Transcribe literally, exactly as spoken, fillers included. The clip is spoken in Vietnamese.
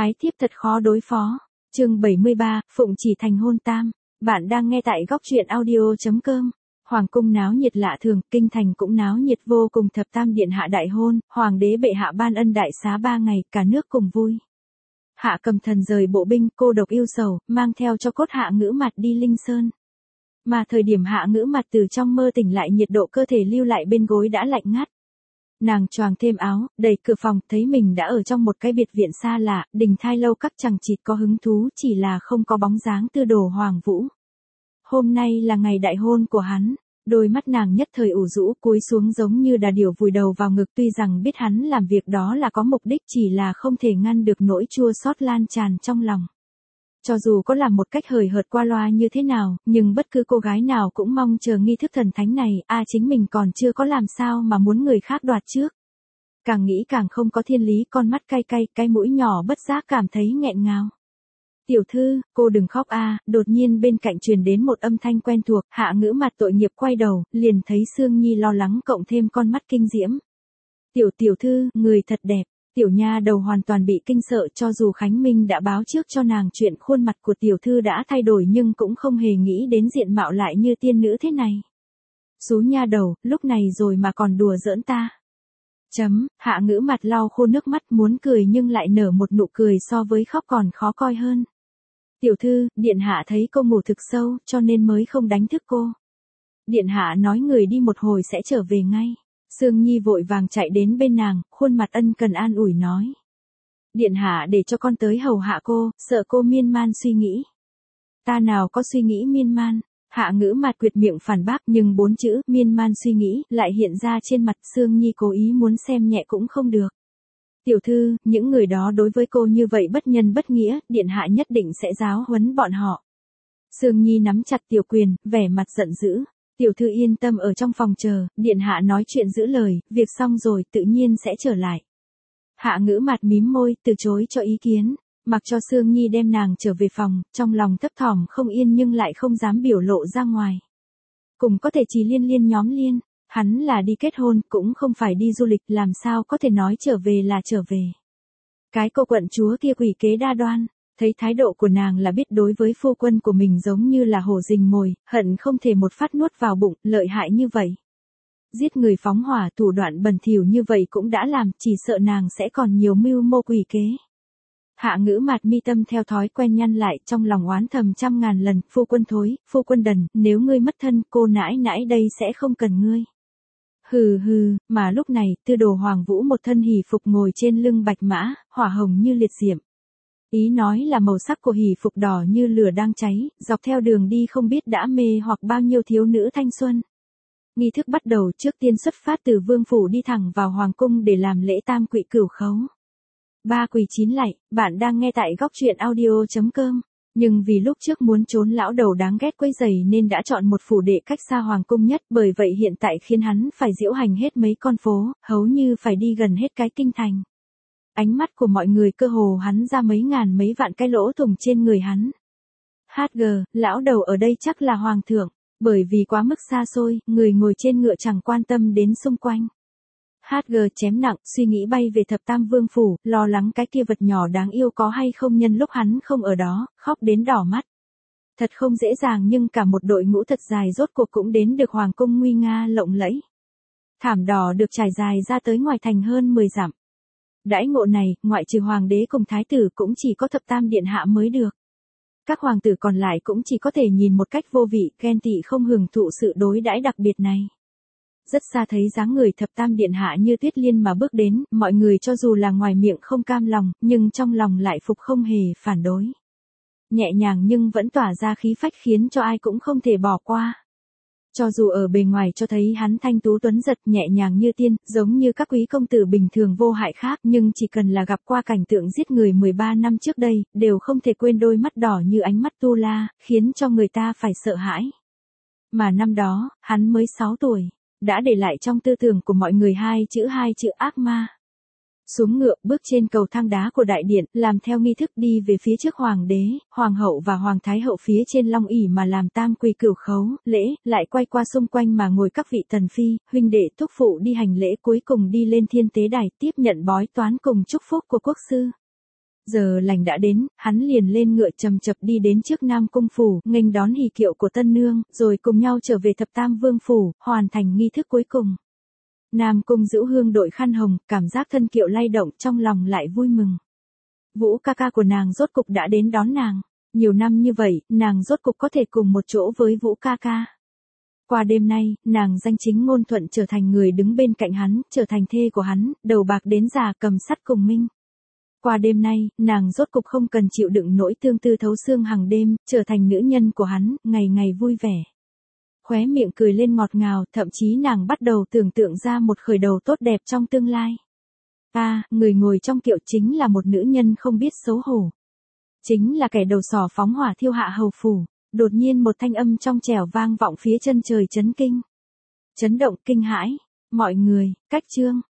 Ái thiếp thật khó đối phó. Chương bảy mươi ba, Phụng chỉ thành hôn tam. Bạn đang nghe tại góc truyện audio chấm com. Hoàng cung náo nhiệt lạ thường, kinh thành cũng náo nhiệt vô cùng. Thập tam điện hạ đại hôn, hoàng đế bệ hạ ban ân đại xá ba ngày, cả nước cùng vui. Hạ Cầm Thần rời bộ binh, cô độc yêu sầu, mang theo cho cốt Hạ Ngữ Mặt đi Linh Sơn. Mà thời điểm Hạ Ngữ Mặt từ trong mơ tỉnh lại, nhiệt độ cơ thể lưu lại bên gối đã lạnh ngắt. Nàng choàng thêm áo, đẩy cửa phòng, thấy mình đã ở trong một cái biệt viện xa lạ, Đình Thai lâu các chằng chịt có hứng thú, chỉ là không có bóng dáng Tư Đồ Hoàng Vũ. Hôm nay là ngày đại hôn của hắn, đôi mắt nàng nhất thời ủ rũ, cúi xuống giống như đà điểu vùi đầu vào ngực, tuy rằng biết hắn làm việc đó là có mục đích, chỉ là không thể ngăn được nỗi chua xót lan tràn trong lòng. Cho dù có làm một cách hời hợt qua loa như thế nào, nhưng bất cứ cô gái nào cũng mong chờ nghi thức thần thánh này, a à, chính mình còn chưa có làm sao mà muốn người khác đoạt trước. Càng nghĩ càng không có thiên lý, con mắt cay cay, cái mũi nhỏ bất giác cảm thấy nghẹn ngào. Tiểu thư, cô đừng khóc a, à, đột nhiên bên cạnh truyền đến một âm thanh quen thuộc, Hạ Ngữ Mặt tội nghiệp quay đầu, liền thấy Sương Nhi lo lắng cộng thêm con mắt kinh diễm. Tiểu tiểu thư, người thật đẹp. Tiểu nha đầu hoàn toàn bị kinh sợ, cho dù Khánh Minh đã báo trước cho nàng chuyện khuôn mặt của tiểu thư đã thay đổi nhưng cũng không hề nghĩ đến diện mạo lại như tiên nữ thế này. Xú nha đầu, lúc này rồi mà còn đùa giỡn ta. Chấm, Hạ Ngữ Mặt lau khô nước mắt muốn cười nhưng lại nở một nụ cười so với khóc còn khó coi hơn. Tiểu thư, điện hạ thấy cô ngủ thực sâu, cho nên mới không đánh thức cô. Điện hạ nói người đi một hồi sẽ trở về ngay. Sương Nhi vội vàng chạy đến bên nàng, khuôn mặt ân cần an ủi nói. Điện hạ để cho con tới hầu hạ cô, sợ cô miên man suy nghĩ. Ta nào có suy nghĩ miên man. Hạ Ngữ Mặt quyệt miệng phản bác, nhưng bốn chữ miên man suy nghĩ lại hiện ra trên mặt. Sương Nhi cố ý muốn xem nhẹ cũng không được. Tiểu thư, những người đó đối với cô như vậy bất nhân bất nghĩa, điện hạ nhất định sẽ giáo huấn bọn họ. Sương Nhi nắm chặt tiểu quyền, vẻ mặt giận dữ. Tiểu thư yên tâm ở trong phòng chờ, điện hạ nói chuyện giữ lời, việc xong rồi tự nhiên sẽ trở lại. Hạ Ngữ Mặt mím môi, từ chối cho ý kiến, mặc cho Sương Nhi đem nàng trở về phòng, trong lòng thấp thỏm không yên nhưng lại không dám biểu lộ ra ngoài. Cùng có thể chỉ liên liên nhóm liên, hắn là đi kết hôn, cũng không phải đi du lịch, làm sao có thể nói trở về là trở về. Cái cô quận chúa kia quỷ kế đa đoan. Thấy thái độ của nàng là biết đối với phu quân của mình giống như là hổ rình mồi, hận không thể một phát nuốt vào bụng, lợi hại như vậy. Giết người phóng hỏa, thủ đoạn bẩn thỉu như vậy cũng đã làm, chỉ sợ nàng sẽ còn nhiều mưu mô quỷ kế. Hạ Ngữ Mặt mi tâm theo thói quen nhăn lại, trong lòng oán thầm trăm ngàn lần, phu quân thối, phu quân đần, nếu ngươi mất thân, cô nãi nãi đây sẽ không cần ngươi. Hừ hừ, mà lúc này, Tư Đồ Hoàng Vũ một thân hỷ phục ngồi trên lưng bạch mã, hỏa hồng như liệt diệm. Ý nói là màu sắc của hỷ phục đỏ như lửa đang cháy, dọc theo đường đi không biết đã mê hoặc bao nhiêu thiếu nữ thanh xuân. Nghi thức bắt đầu, trước tiên xuất phát từ vương phủ đi thẳng vào hoàng cung để làm lễ tam quỵ cửu khấu. Ba quỳ chín lạy, bạn đang nghe tại góc truyện audio chấm com. Nhưng vì lúc trước muốn trốn lão đầu đáng ghét quấy rầy nên đã chọn một phủ đệ cách xa hoàng cung nhất, bởi vậy hiện tại khiến hắn phải diễu hành hết mấy con phố, hầu như phải đi gần hết cái kinh thành. Ánh mắt của mọi người cơ hồ hắn ra mấy ngàn mấy vạn cái lỗ thủng trên người hắn. hát giê, lão đầu ở đây chắc là hoàng thượng, bởi vì quá mức xa xôi, người ngồi trên ngựa chẳng quan tâm đến xung quanh. hát giê chém nặng, suy nghĩ bay về thập tam vương phủ, lo lắng cái kia vật nhỏ đáng yêu có hay không nhân lúc hắn không ở đó, khóc đến đỏ mắt. Thật không dễ dàng nhưng cả một đội ngũ thật dài rốt cuộc cũng đến được hoàng cung nguy nga lộng lẫy. Thảm đỏ được trải dài ra tới ngoài thành hơn mười dặm. Đãi ngộ này, ngoại trừ hoàng đế cùng thái tử cũng chỉ có thập tam điện hạ mới được. Các hoàng tử còn lại cũng chỉ có thể nhìn một cách vô vị, ghen tị không hưởng thụ sự đối đãi đặc biệt này. Rất xa thấy dáng người thập tam điện hạ như tuyết liên mà bước đến, mọi người cho dù là ngoài miệng không cam lòng, nhưng trong lòng lại phục không hề phản đối. Nhẹ nhàng nhưng vẫn tỏa ra khí phách khiến cho ai cũng không thể bỏ qua. Cho dù ở bề ngoài cho thấy hắn thanh tú tuấn giật nhẹ nhàng như tiên, giống như các quý công tử bình thường vô hại khác, nhưng chỉ cần là gặp qua cảnh tượng giết người mười ba năm trước đây, đều không thể quên đôi mắt đỏ như ánh mắt tu la, khiến cho người ta phải sợ hãi. Mà năm đó, hắn mới sáu tuổi, đã để lại trong tư tưởng của mọi người hai chữ hai chữ ác ma. Xuống ngựa, bước trên cầu thang đá của đại điện, làm theo nghi thức đi về phía trước hoàng đế, hoàng hậu và hoàng thái hậu phía trên long ỷ mà làm tam quỳ cửu khấu, lễ, lại quay qua xung quanh mà ngồi các vị tần phi, huynh đệ thúc phụ đi hành lễ, cuối cùng đi lên thiên tế đài tiếp nhận bói toán cùng chúc phúc của quốc sư. Giờ lành đã đến, hắn liền lên ngựa chầm chập đi đến trước Nam Cung phủ, nghênh đón hỷ kiệu của tân nương, rồi cùng nhau trở về Thập Tam Vương phủ, hoàn thành nghi thức cuối cùng. Nam Cung Dữu Hương đội khăn hồng, cảm giác thân kiệu lay động, trong lòng lại vui mừng. Vũ ca ca của nàng rốt cục đã đến đón nàng. Nhiều năm như vậy, nàng rốt cục có thể cùng một chỗ với Vũ ca ca. Qua đêm nay, nàng danh chính ngôn thuận trở thành người đứng bên cạnh hắn, trở thành thê của hắn, đầu bạc đến già cầm sắt cùng minh. Qua đêm nay, nàng rốt cục không cần chịu đựng nỗi tương tư thấu xương hàng đêm, trở thành nữ nhân của hắn, ngày ngày vui vẻ. Khóe miệng cười lên ngọt ngào, thậm chí nàng bắt đầu tưởng tượng ra một khởi đầu tốt đẹp trong tương lai. À, người ngồi trong kiệu chính là một nữ nhân không biết xấu hổ. Chính là kẻ đầu sỏ phóng hỏa thiêu hạ hầu phủ. Đột nhiên một thanh âm trong trẻo vang vọng phía chân trời chấn kinh. Chấn động kinh hãi. Mọi người, cách chương.